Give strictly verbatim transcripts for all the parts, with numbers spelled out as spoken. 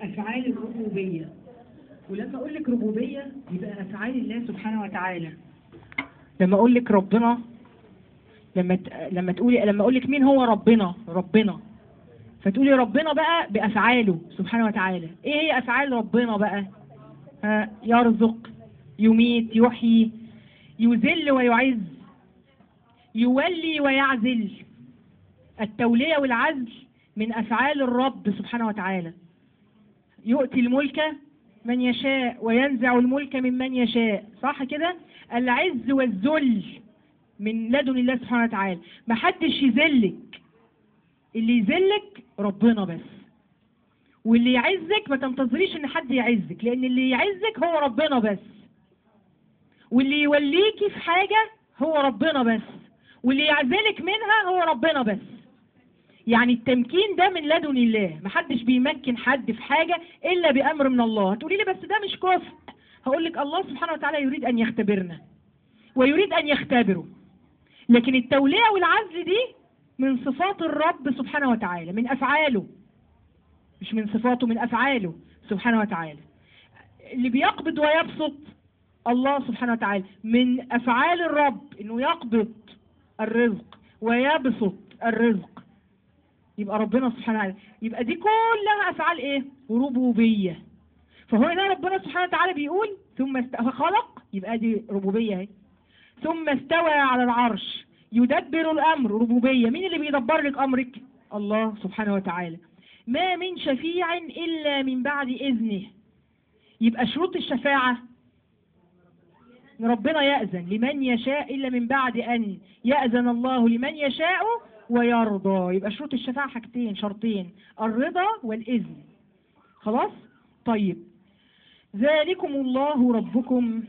أفعال الربوبية. ولما أقول لك ربوبية يبقى أفعال الله سبحانه وتعالى. لما أقول لك ربنا، لما ت... لما تقولي لما أقول لك مين هو ربنا، ربنا فتقولي ربنا بقى بأفعاله سبحانه وتعالى. إيه هي أفعال ربنا بقى؟ ها، يرزق، يميت، يحيي، يذل ويعز، يولي ويعزل. التولية والعزل من أفعال الرب سبحانه وتعالى. يؤتي الملك من يشاء وينزع الملك ممن يشاء، صح كده؟ العز والذل من لدن الله سبحانه وتعالى. ما حدش يذلك، اللي يذلك ربنا بس. واللي يعزك ما تنتظريش ان حد يعزك، لان اللي يعزك هو ربنا بس. واللي يوليكي في حاجة هو ربنا بس، واللي يعزلك منها هو ربنا بس. يعني التمكين ده من لدن الله، محدش بيمكن حد في حاجة إلا بأمر من الله. هتقولي لي بس ده مش كفر. هقول لك الله سبحانه وتعالى يريد أن يختبرنا ويريد أن يختبره. لكن التولية والعزل دي من صفات الرب سبحانه وتعالى، من أفعاله، مش من صفاته، من أفعاله سبحانه وتعالى. اللي بيقبض ويبسط الله سبحانه وتعالى، من أفعال الرب إنه يقبض الرزق ويبسط الرزق. يبقى ربنا سبحانه وتعالى، يبقى دي كلها أفعال إيه؟ ربوبية. فهو هنا ربنا سبحانه وتعالى بيقول ثم خلق، يبقى دي ربوبية اهي. ثم استوى على العرش يدبر الأمر، ربوبية. مين اللي بيدبر لك أمرك؟ الله سبحانه وتعالى. ما من شفيع إلا من بعد إذنه. يبقى شروط الشفاعة ربنا يأذن لمن يشاء إلا من بعد أن يأذن الله لمن يشاء ويرضى. يبقى شروط الشفاعة حاجتين، شرطين، الرضا والإذن. خلاص؟ طيب، ذلكم الله ربكم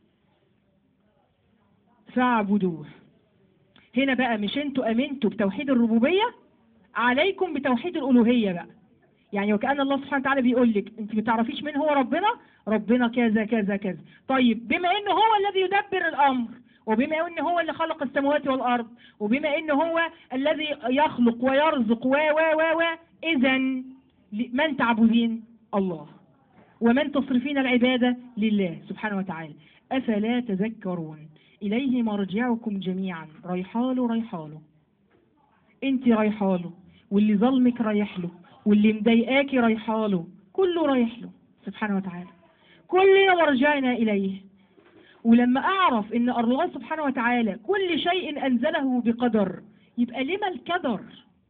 فاعبدوه. هنا بقى مش انتوا امنتوا بتوحيد الربوبية، عليكم بتوحيد الألوهية بقى. يعني وكأن الله سبحانه وتعالى بيقول لك انت ما تعرفيش مين هو ربنا، ربنا كذا كذا كذا. طيب بما انه هو الذي يدبر الأمر، وبما انه هو اللي خلق السماوات والأرض، وبما انه هو الذي يخلق ويرزق و و و و اذا من تعبدين؟ الله. ومن تصرفين العبادة؟ لله سبحانه وتعالى. أفلا تذكرون؟ إليه مرجعكم جميعا. ريحاله ريحاله، انت ريحاله، واللي ظلمك رايح له، واللي مضايقاكي رايحاله، كله رايح له سبحانه وتعالى. كلنا مرجعنا إليه. ولما أعرف إن الله سبحانه وتعالى كل شيء أنزله بقدر، يبقى لما الكدر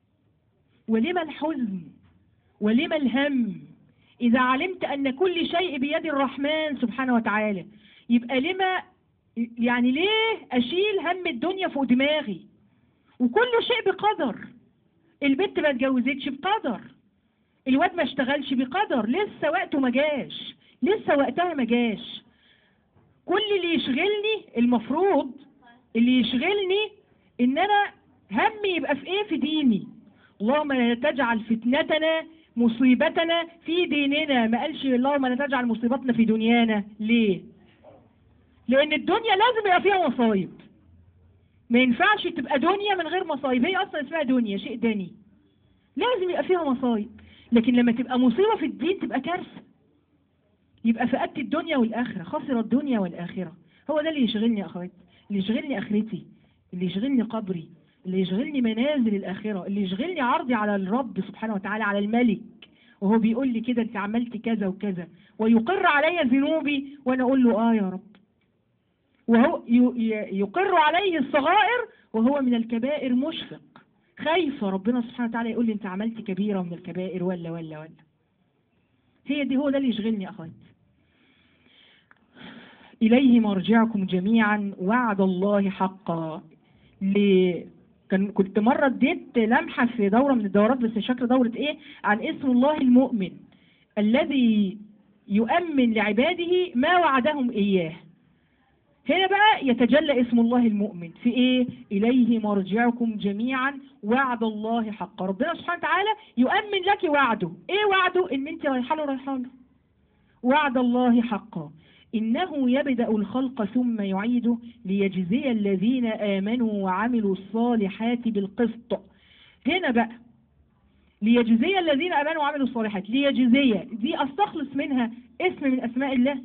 ولما الحزن ولما الهم؟ إذا علمت أن كل شيء بيد الرحمن سبحانه وتعالى، يبقى لما يعني ليه أشيل هم الدنيا فوق دماغي؟ وكل شيء بقدر. البنت ما اتجوزتش بقدر، الواد ما اشتغلش بقدر، لسه وقته ما جاش، لسه وقتها ما جاش. كل اللي يشغلني، المفروض اللي يشغلني ان انا همي يبقى في ايه؟ في ديني. اللهم لا تجعل فتنتنا مصيبتنا في ديننا. ما قالش اللهم لا تجعل مصيبتنا في دنيانا. ليه؟ لان الدنيا لازم يبقى فيها مصايب. ما ينفعش تبقى دنيا من غير مصايب. هي اصلا اسمها دنيا، شيء دني، لازم يبقى فيها مصايب. لكن لما تبقى مصيبة في الدين تبقى كارثة. يبقى فقدت الدنيا والآخرة، خسر الدنيا والآخرة. هو ده اللي يشغلني يا أخواتي، اللي يشغلني آخرتي، اللي يشغلني قبري، اللي يشغلني منازل الآخرة، اللي يشغلني عرضي على الرب سبحانه وتعالى، على الملك، وهو بيقول لي كده انت عملت كذا وكذا، ويقر علي ذنوبي وانا اقول له اه يا رب. وهو يقر عليه الصغائر وهو من الكبائر مشفق، خايفة ربنا سبحانه وتعالى يقول لي انت عملت كبيرة من الكبائر ولا ولا ولا. هي دي، هو ده اللي يشغلني يا اخواتي. إليه مرجعكم جميعا وعد الله حقا. ليه؟ كان كنت مرة اديت لمحة في دورة من الدورات، بس مش فاكرة دورة ايه، عن اسم الله المؤمن الذي يؤمن لعباده ما وعدهم إياه. هنا بقى يتجلى اسم الله المؤمن في ايه؟ إليه مرجعكم جميعا وعد الله حقا. ربنا سبحانه وتعالى يؤمن لك وعده. ايه وعده؟ ان انت رايحه له رايحه له. وعد الله حقا إنه يبدأ الخلق ثم يعيده ليجزي الذين آمنوا وعملوا الصالحات بالقسط. هنا بقى ليجزي الذين امنوا وعملوا الصالحات. ليجزي دي استخلص منها اسم من اسماء الله.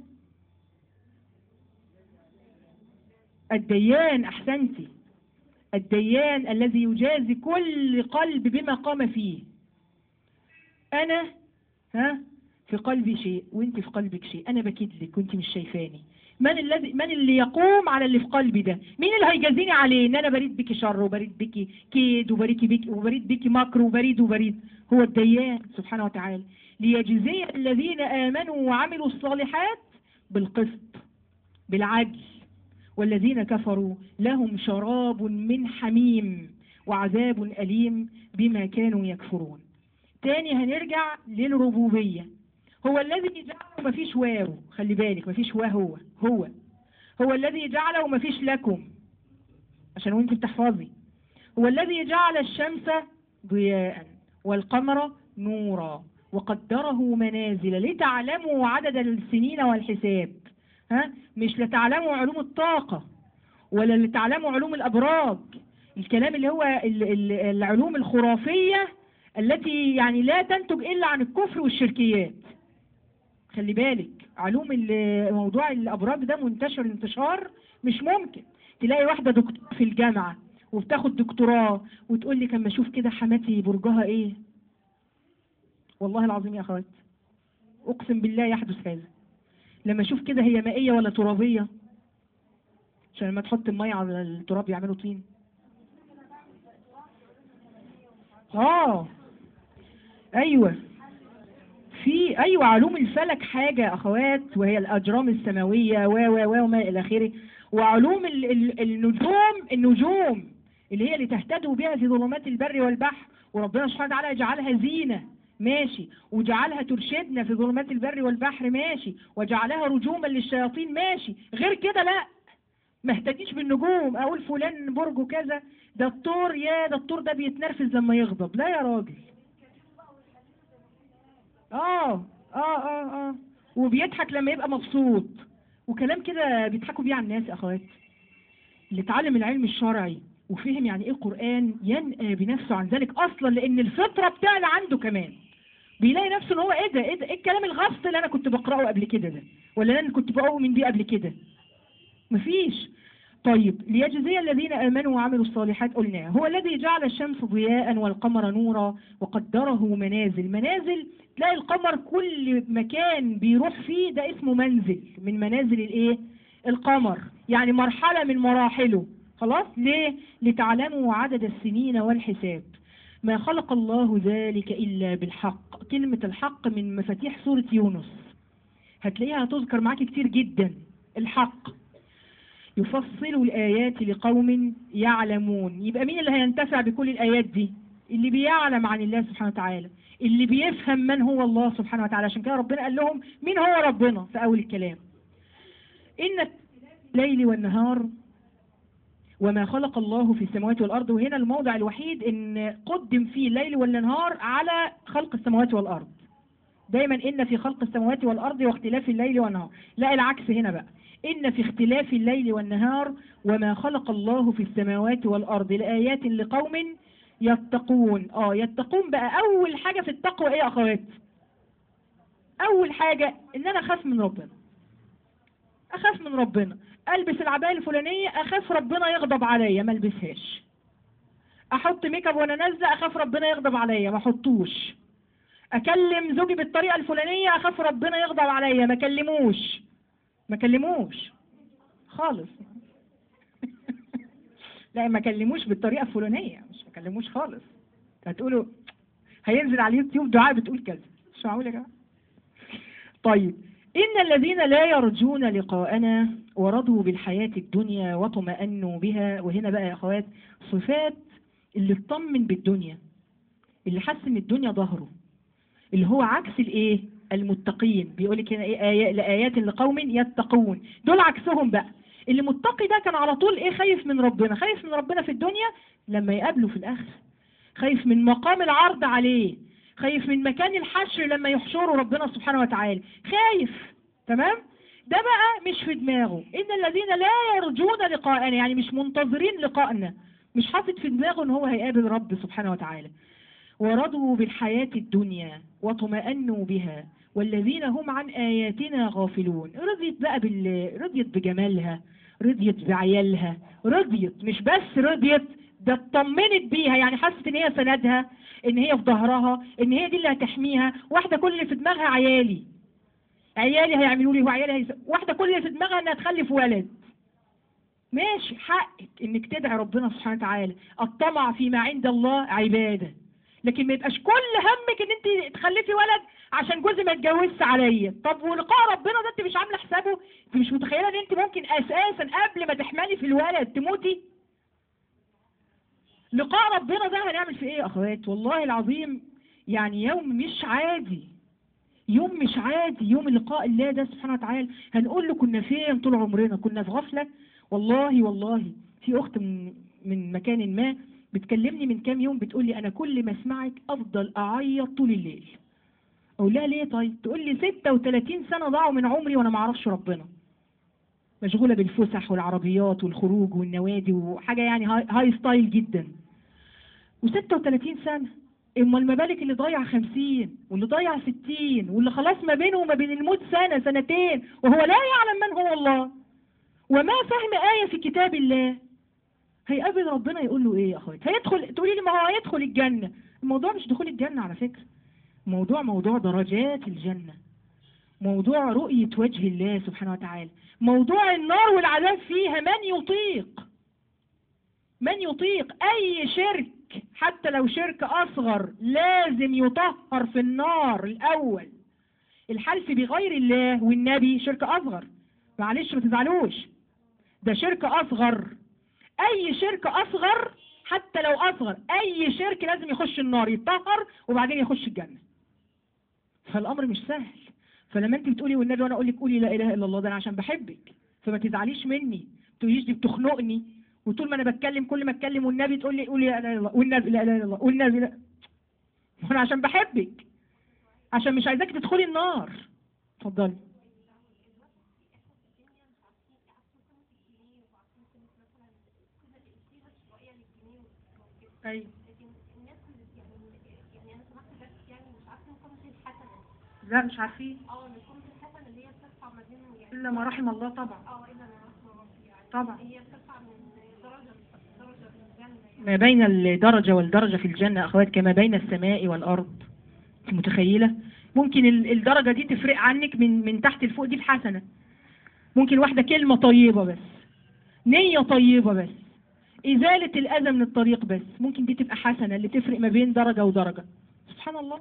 الديان، احسنتي، الديان الذي يجازي كل قلب بما قام فيه. انا ها في قلبي شيء وانت في قلبك شيء، انا بكيد لك وانت مش شايفاني. من الذي من اللي يقوم على اللي في قلبي ده؟ مين اللي هيجازيني عليه ان انا بريد بك شر وبريد بك كيد وبريد بك وبريد بك مكر وبريد وبريد؟ هو الديان سبحانه وتعالى. ليجزي الذين امنوا وعملوا الصالحات بالقسط بالعدل، والذين كفروا لهم شراب من حميم وعذاب أليم بما كانوا يكفرون. تاني هنرجع للربوبية. هو الذي جعل ومفيش واو، خلي بالك مفيش وا، هو هو هو الذي جعل ومفيش لكم عشان وانت بتحفظي. هو الذي جعل الشمس ضياء والقمر نورا وقدره منازل لتعلموا عدد السنين والحساب. ها مش لتعلموا علوم الطاقة ولا لتعلموا علوم الأبراج، الكلام اللي هو ال- ال- العلوم الخرافية التي يعني لا تنتج إلا عن الكفر والشركيات. خلي بالك علوم ال- موضوع الأبراج ده منتشر انتشار مش ممكن. تلاقي واحدة دكتور في الجامعة وبتاخد دكتوراه وتقول لي كما اشوف كده حماتي برجها ايه. والله العظيم يا اخوات اقسم بالله يحدث هذا. لما اشوف كده هي مائية ولا ترابية، عشان لما تحط المية على التراب يعملوا طين. اه ايوه في ايوه علوم الفلك حاجة يا اخوات، وهي الاجرام السماوية و و و وما الى اخره. وعلوم ال ال النجوم النجوم اللي هي اللي تهتدوا بها في ظلمات البر والبحر، وربنا سبحانه وتعالى يجعلها زينة ماشي، وجعلها ترشدنا في ظلمات البر والبحر ماشي، وجعلها رجوما للشياطين ماشي. غير كده لا، ما اهتديش بالنجوم اقول فلان برجه كذا، ده الطور يا ده الطور ده بيتنرفز لما يغضب. لا يا راجل. اه اه اه اه وبيضحك لما يبقى مبسوط، وكلام كده بيضحكوا بيه على الناس يا اخوات. اللي اتعلم العلم الشرعي وفهم يعني ايه قرآن ينأى بنفسه عن ذلك اصلا، لان الفطرة بتعلى عنده كمان. بيلاقي نفسه ان هو ايه ده ايه ده ايه الكلام الغصب اللي انا كنت بقرأه قبل كده ده، ولا انا كنت بؤمن بيه قبل كده. مفيش. طيب ليجزي الذين آمنوا وعملوا الصالحات قلنا هو الذي جعل الشمس ضياء والقمر نورا وقدره منازل. منازل تلاقي القمر كل مكان بيروح فيه ده اسمه منزل من منازل الايه القمر، يعني مرحلة من مراحله. خلاص ليه؟ لتعلموا عدد السنين والحساب. ما خلق الله ذلك إلا بالحق. كلمة الحق من مفاتيح سورة يونس، هتلاقيها هتذكر معاك كتير جدا. الحق يفصل الآيات لقوم يعلمون. يبقى مين اللي هينتفع بكل الآيات دي؟ اللي بيعلم عن الله سبحانه وتعالى، اللي بيفهم من هو الله سبحانه وتعالى. عشان كده ربنا قال لهم مين هو ربنا في أول الكلام. إن الليل والنهار وما خلق الله في السماوات والأرض. وهنا الموضع الوحيد إن قدم فيه الليل والنهار على خلق السماوات والأرض. دايما إن في خلق السماوات والأرض واختلاف الليل والنهار. لا العكس هنا بقى، إن في اختلاف الليل والنهار وما خلق الله في السماوات والأرض لآيات لقوم يتقون. اه يتقون بقى أول حاجة في التقوى إيه يا أخوات؟ أول حاجة إن أنا أخاف من ربنا. أخاف من ربنا. ألبس العباية الفلانية أخاف ربنا يغضب عليا ما ألبسهاش. أحط ميك اب وأنا نازلة أخاف ربنا يغضب عليا ما أحطوش. أكلم زوجي بالطريقة الفلانية أخاف ربنا يغضب عليا ما أكلموش. ما أكلموش خالص. لا ما أكلموش بالطريقة الفلانية، مش ما أكلموش خالص. هتقولوا هينزل على اليوتيوب دعاء بتقول كذا، مش معقول يا جماعة. طيب إن الذين لا يرجون لقاءنا ورضوا بالحياة الدنيا واطمأنوا بها. وهنا بقى يا أخوات صفات اللي اطمن بالدنيا، اللي حس ان الدنيا ظهره، اللي هو عكس الايه المتقين. بيقول لك هنا ايه آية لآيات لقوم يتقون. دول عكسهم بقى. اللي متقي ده كان على طول ايه خايف من ربنا. خايف من ربنا في الدنيا لما يقابله في الآخر، خايف من مقام العرض عليه، خايف من مكان الحشر لما يحشره ربنا سبحانه وتعالى. خايف. تمام. ده بقى مش في دماغه. إن الذين لا يرجون لقاءنا يعني مش منتظرين لقائنا، مش حاطط في دماغه ان هو هيقابل رب سبحانه وتعالى. ورضوا بالحياة الدنيا واطمأنوا بها والذين هم عن آياتنا غافلون. رضيت بقى بال... رضيت بجمالها، رضيت بعيالها، رضيت مش بس رضيت، ده اطمنت بيها، يعني حست ان هي سندها، ان هي في ظهرها، ان هي دي اللي هتحميها. واحدة كل اللي في دماغها عيالي، عيالي هيعملوا لي وعيالي هيس... واحدة كل اللي في دماغها انها تخلف ولد. ماشي، حقك انك تدعي ربنا سبحانه وتعالى. الطمع فيما عند الله عبادة، لكن ما يبقاش كل همك ان انت تخلفي ولد عشان جوزي ما يتجوزش عليا. طب ولقاء ربنا ده انت مش عامله حسابه؟ انت مش متخيله ان انت ممكن اساسا قبل ما تحملي في الولد تموتي؟ لقاء ربنا ده هنعمل فيه ايه يا اخوات؟ والله العظيم يعني يوم مش عادي، يوم مش عادي، يوم لقاء الله ده سبحانه وتعالى. هنقول له كنا فين طول عمرنا؟ كنا في غفلة. والله والله في اخت من, من مكان ما بتكلمني من كام يوم، بتقول لي انا كل ما اسمعك افضل اعيط طول الليل. اقول لها ليه طيب؟ تقول لي ستة وثلاثين سنة ضاعوا من عمري وانا ما اعرفش ربنا، مشغولة بالفسح والعربيات والخروج والنوادي وحاجة يعني هاي, هاي ستايل جدا، وستة وثلاثين سنة. امال ما بالك اللي ضايع خمسين واللي ضايع ستين واللي خلاص ما بينه وما بين الموت سنة سنتين وهو لا يعلم من هو الله وما فهم آية في كتاب الله. هيقابل ربنا يقول له ايه يا اخوات؟ هيدخل؟ تقولي لي ما هو هيدخل الجنة. الموضوع مش دخول الجنة على فكرة، موضوع موضوع درجات الجنة، موضوع رؤية وجه الله سبحانه وتعالى، موضوع النار والعذاب فيها. من يطيق؟ من يطيق أي شرك حتى لو شرك أصغر لازم يطهر في النار الأول. الحلف بغير الله والنبي شرك أصغر، معلش ما تزعلوش، ده شرك أصغر. أي شرك أصغر حتى لو أصغر، أي شرك لازم يخش النار يتطهر وبعدين يخش الجنة. فالأمر مش سهل. فلما أنت بتقولي والنبي وأنا أقول لك قولي لا إله إلا الله، ده أنا عشان بحبك، فما تزعليش مني، ما تقوليش دي بتخنقني، وطول ما انا بتكلم كل ما اتكلم والنبي تقول لي قولي لا اله الا الله، والنبي لا اله الا الله، والنبي لا. وانا عشان بحبك، عشان مش عايزاك تدخلي النار. اتفضلي. ايوه. لا مش عارفين. اه القوم الحسنه اللي هي بترفع ما بين يعني الا ما رحم الله طبعا. اه الا ما رحم الله يعني طبعا. هي بترفع من درجه درجه في الجنه، ما بين الدرجه والدرجه في الجنه اخوات كما بين السماء والارض. انت متخيله؟ ممكن الدرجه دي تفرق عنك من من تحت لفوق دي بحسنه. ممكن واحده كلمه طيبه بس، نيه طيبه بس، ازاله الاذى من الطريق بس، ممكن دي تبقى حسنه اللي تفرق ما بين درجه ودرجه. سبحان الله.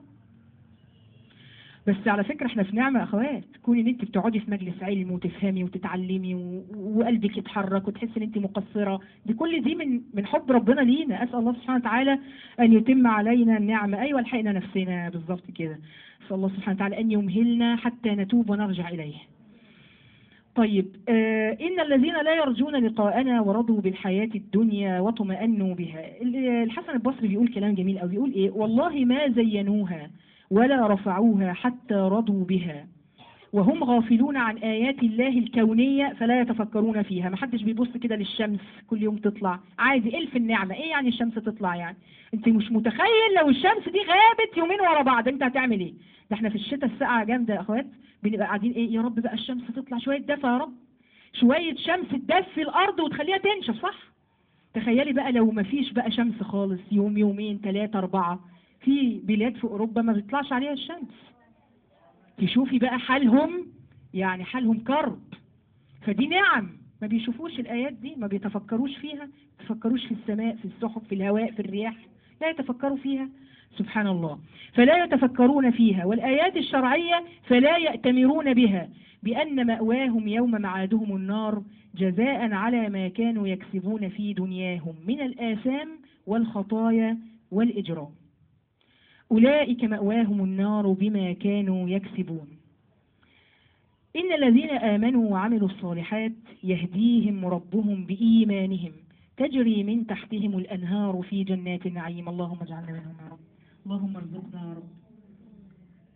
بس على فكرة احنا في نعمة يا اخوات، كون ان انت بتقعدي في مجلس علم وتفهمي وتتعلمي و... وقلبك يتحرك وتحسي ان انت مقصرة، دي كل دي من من حب ربنا لينا. اسأل الله سبحانه وتعالى ان يتم علينا النعمة. ايوه لحقنا نفسنا بالظبط كده. اسأل الله سبحانه وتعالى ان يمهلنا حتى نتوب ونرجع اليه. طيب آه إن الذين لا يرجون لقاءنا ورضوا بالحياة الدنيا واطمأنوا بها. الحسن البصري بيقول كلام جميل أوي، بيقول إيه؟ والله ما زينوها ولا رفعوها حتى رضوا بها وهم غافلون عن آيات الله الكونية فلا يتفكرون فيها. ما حدش بيبص كده للشمس كل يوم تطلع عادي، إلف النعمة. إيه يعني الشمس تطلع يعني؟ أنت مش متخيل لو الشمس دي غابت يومين ورا بعض أنت هتعمل إيه؟ ده احنا في الشتاء الساعة جامدة يا أخوات، بنبقى قاعدين إيه يا رب بقى الشمس تطلع شوية دفى يا رب، شوية شمس تدفي الأرض وتخليها تنشف، صح؟ تخيلي بقى لو ما فيش بقى شمس خالص يوم يومين ثلاثة أربعة. في بلاد في أوروبا ما بيطلعش عليها الشمس، تشوفي بقى حالهم، يعني حالهم كرب. فدي نعم، ما بيشوفوش الآيات دي، ما بيتفكروش فيها، ما يتفكروش في السماء في السحب في الهواء في الرياح، لا يتفكروا فيها. سبحان الله. فلا يتفكرون فيها والآيات الشرعية فلا يأتمرون بها بأن مأواهم يوم معادهم النار جزاء على ما كانوا يكسبون في دنياهم من الآثام والخطايا والإجرام. أولئك مأواهم النار بما كانوا يكسبون. إن الذين آمنوا وعملوا الصالحات يهديهم ربهم بإيمانهم تجري من تحتهم الأنهار في جنات النعيم. اللهم اجعلنا منهم يا رب، اللهم ارزقنا يا رب.